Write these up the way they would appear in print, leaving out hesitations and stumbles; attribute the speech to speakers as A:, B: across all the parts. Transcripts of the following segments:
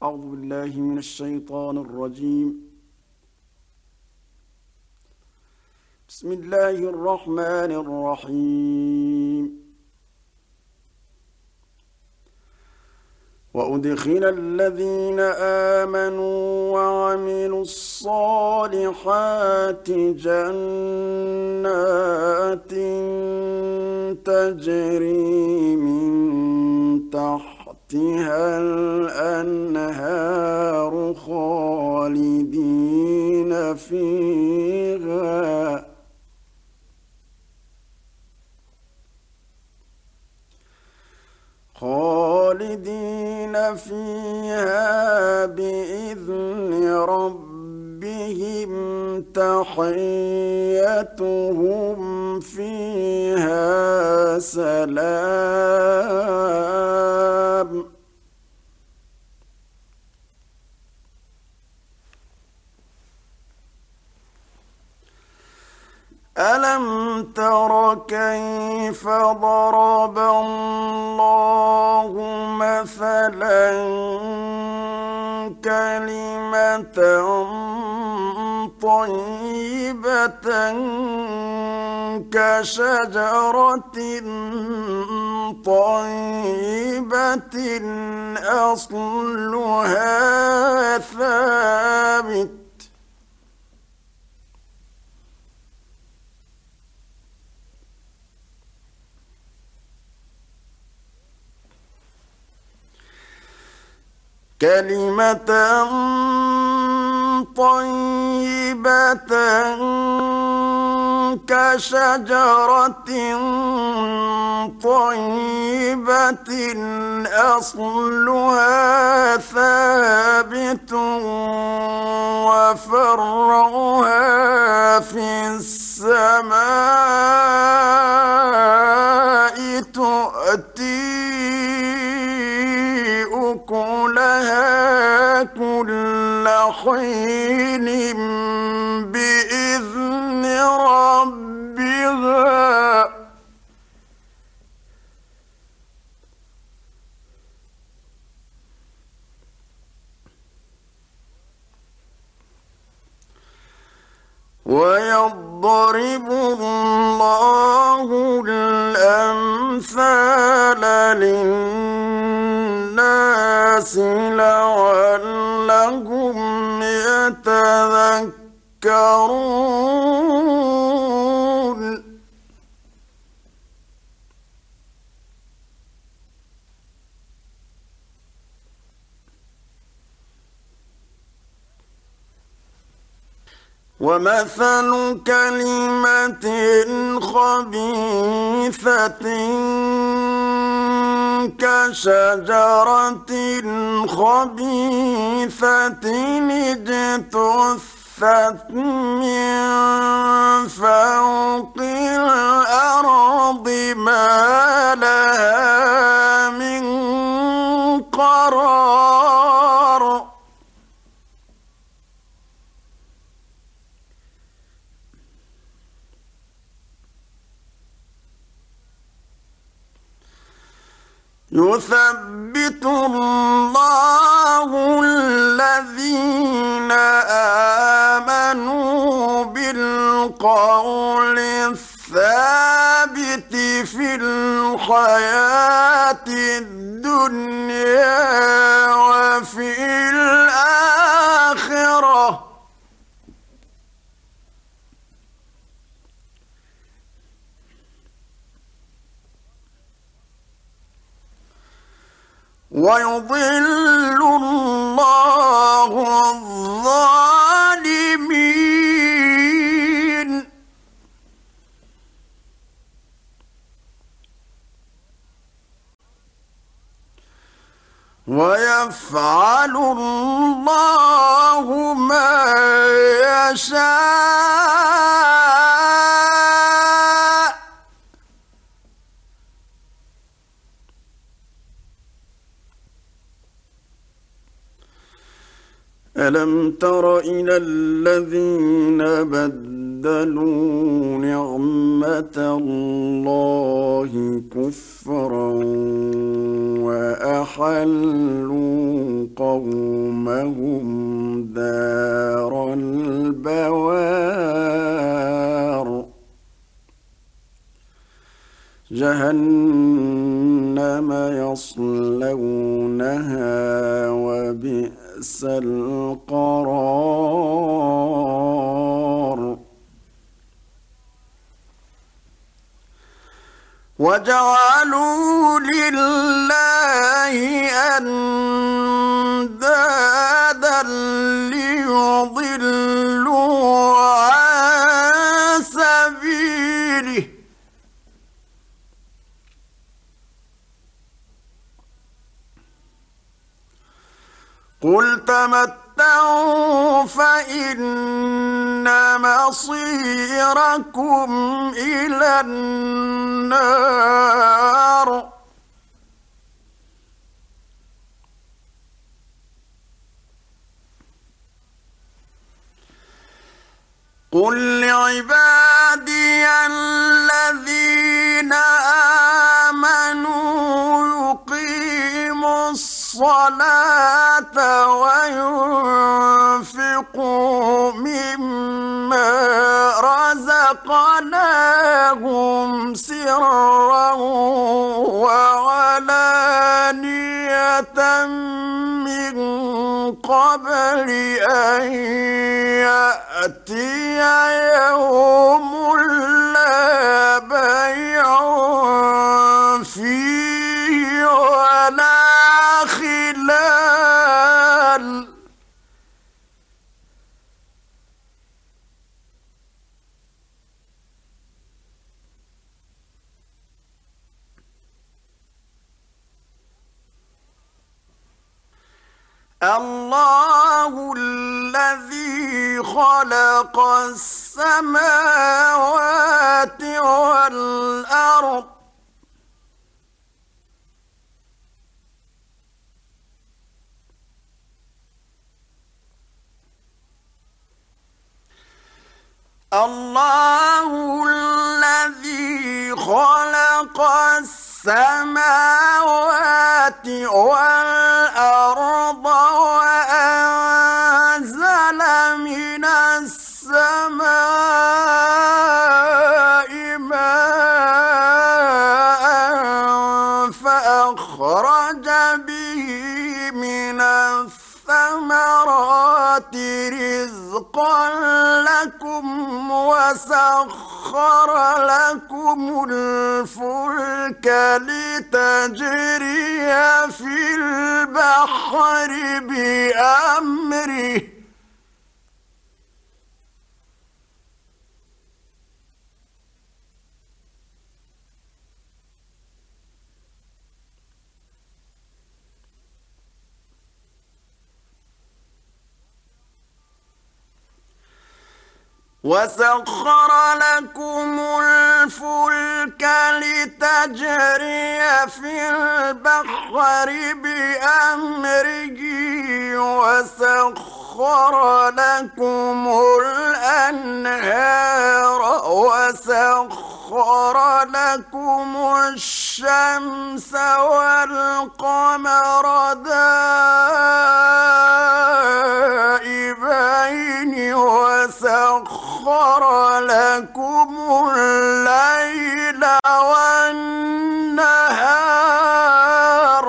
A: أعوذ بالله من الشيطان الرجيم. بسم الله الرحمن الرحيم. وأدخل الذين آمنوا وعملوا الصالحات جنات تجري من تحتها الأنهار خالدين فيها بإذن ربهم تحيتهم فيها سلام. ألم تر كيف ضرب الله مثلا كلمة طيبة كشجرة طيبة أصلها ثابت كلمة طيبة كشجرة طيبة أصلها ثابت وفرعها في السماء تؤتي أكلها كل حين بإذن ربها ويضرب الله الأمثال للناس لعلهم يتذكرون. ومثل كلمة خبيثة كشجرة خبيثة اجتثت من فوق الأرض ما لها من قرار. يثبت الله الذين آمنوا بالقول الثابت في الحياة الدنيا وفي الآخرة ويضل الله الظالمين ويفعل الله ما يشاء. ألم تر إلى الذين بدلوا نعمة الله كفرا وأحلوا قوما جهنم يصلونها وبئس القرار وجعلوا لله أندادا ليضلوا عن سبيله قل تمتعوا فإن مصيركم إلى النار قل لعبادي الذين آمنوا يقيموا الصلاة وينفقوا مما رزقناهم سرا وعلانية من قبل أن يأتي يوم لا بيع فيه ولا خلال الله الذي خلق السماوات والأرض الله الذي خلق السماوات والأرض وأنزل من السماء ماء فأخرج به من الثمرات رزقا لكم وسخر لكم الفلك لتجري في البحر بأمره وسخر لكم الفلك لتجري في البحر بأمره وسخر لكم الأنهار وسخر لكم الشمس والقمر دائبين وسخر لكم الليل والنهار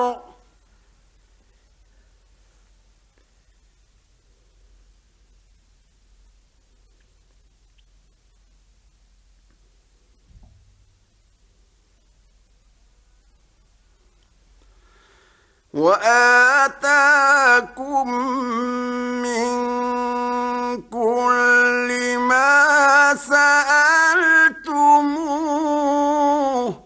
A: وآتاكم من كل ما سألتموه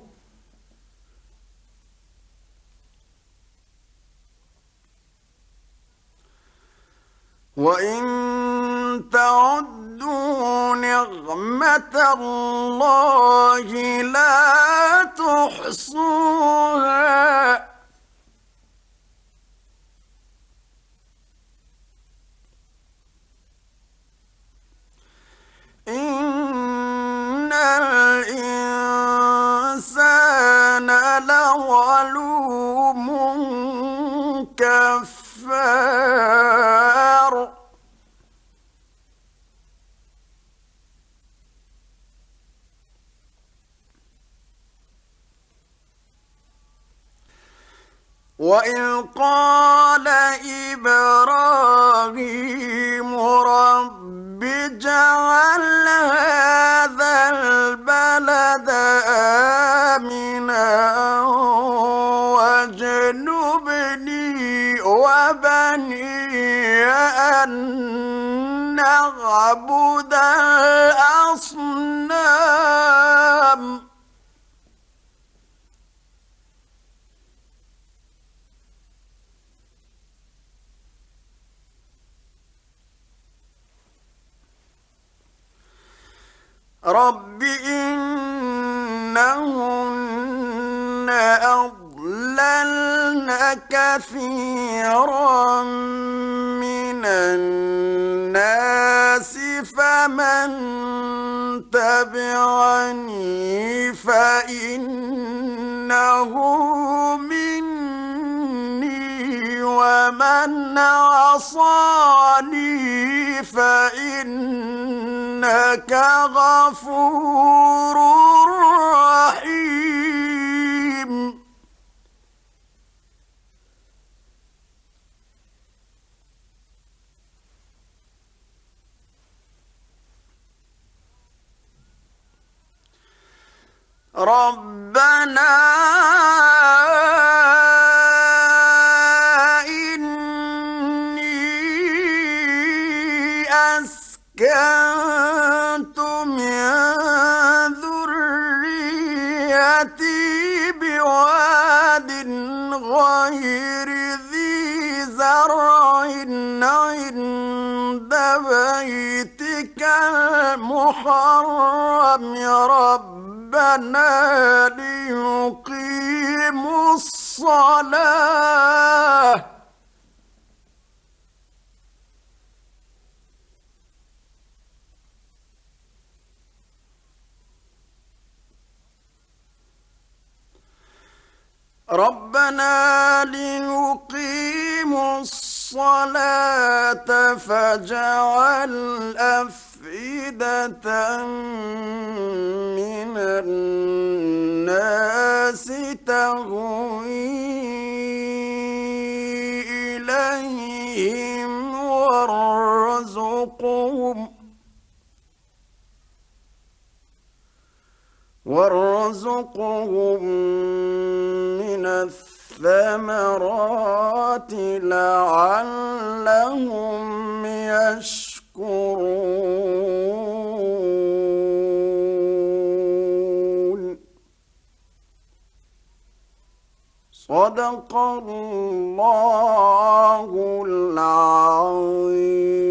A: وإن تعدوا نعمة الله لا تحصوها إن الإنسان لظلوم كفار وإذ قال إبراهيم رب اجعل هذا البلد آمنا واجنبني وبني أن نعبد الأصنام رب إنهن أضللن كثيرا من الناس فمن تبعني فإنه مني ومن عصاني فإنك غفور رحيم ربنا إني أسكنت من ذريتي بواد غير ذي زرع عند بيتك المحرم ربنا ليقيموا الصلاة فاجعل أفئدة من الناس تهوي إليهم وارزقهم من الثمرات لعلهم يشكرون صدق الله العظيم.